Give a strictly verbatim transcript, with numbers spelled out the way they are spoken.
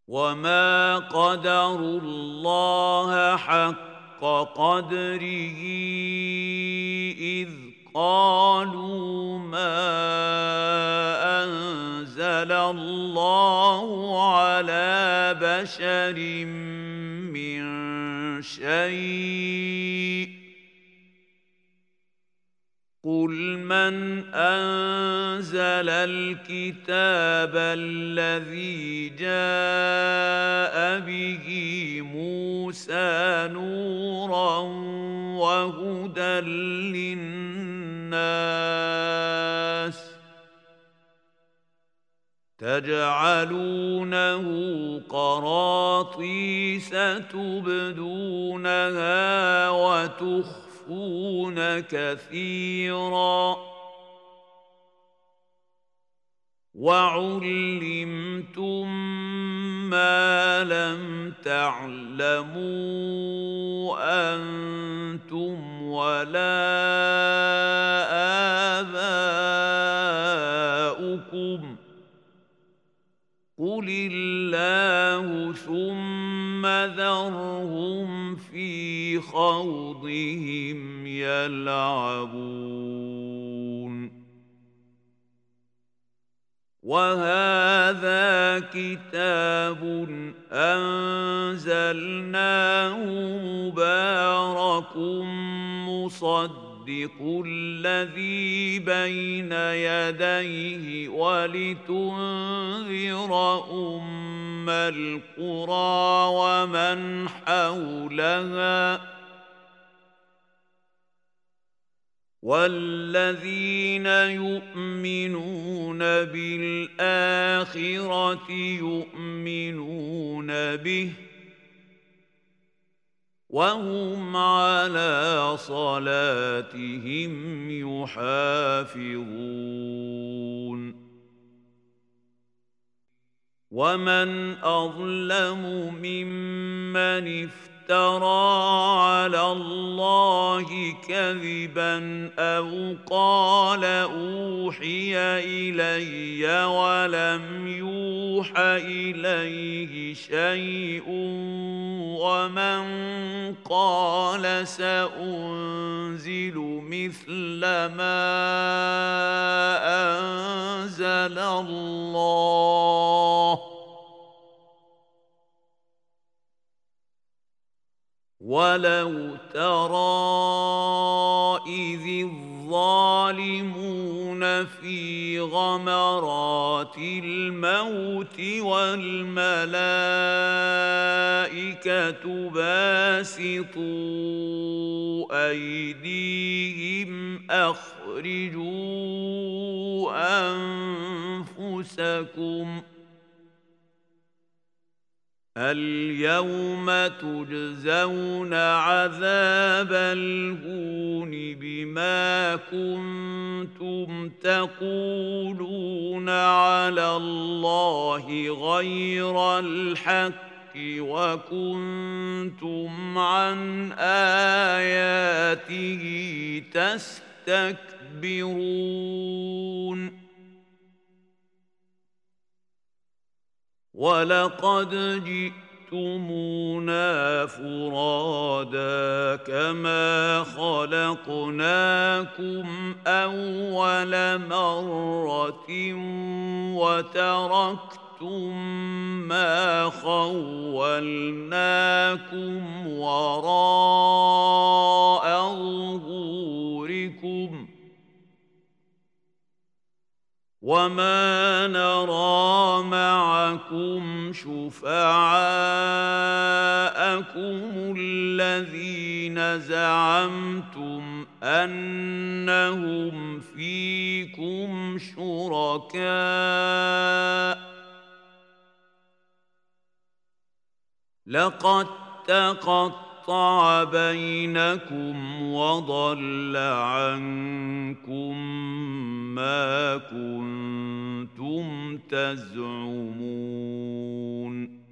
وما قدروا الله حق قدره إذ قالوا ما أنزل الله على بشر من شيء قل من أنزل الكتاب الذي جاء به موسى نورا وهدى للناس تجعلونه قراطيس تبدونها وتخفون كثيرا وعلمتم ما لم تعلموا أنتم ولا آباؤكم قل الله ثم ذرهم في خوضهم يلعبون وهذا كتاب أنزلناه مبارك مصدق الذي بين يديه ولتنذر أم القرى ومن حولها والذين يؤمنون بالآخرة يؤمنون به وهم على صلاتهم يحافظون ومن أظلم ممن افترى على الله كذبا أو قال أوحي إلي ولم يوح إليه شيء ومن قال سأنزل مثل ما أنزل الله ولو ترى إذ الظالمون في غمرات الموت والملائكة باسطوا أيديهم أخرجوا أنفسكم اليوم تجزون عذاب الهون بما كنتم تقولون على الله غير الحق وكنتم عن آياته تستكبرون ولقد جئتمونا فرادا كما خلقناكم أول مرة وتركتم ما خولناكم وراء ظهوركم وما نرى معكم شفعاءكم الذين زعمتم أنهم فيكم شركاء لقد تقطع بينكم وضل عنكم ما كنتم تزعمون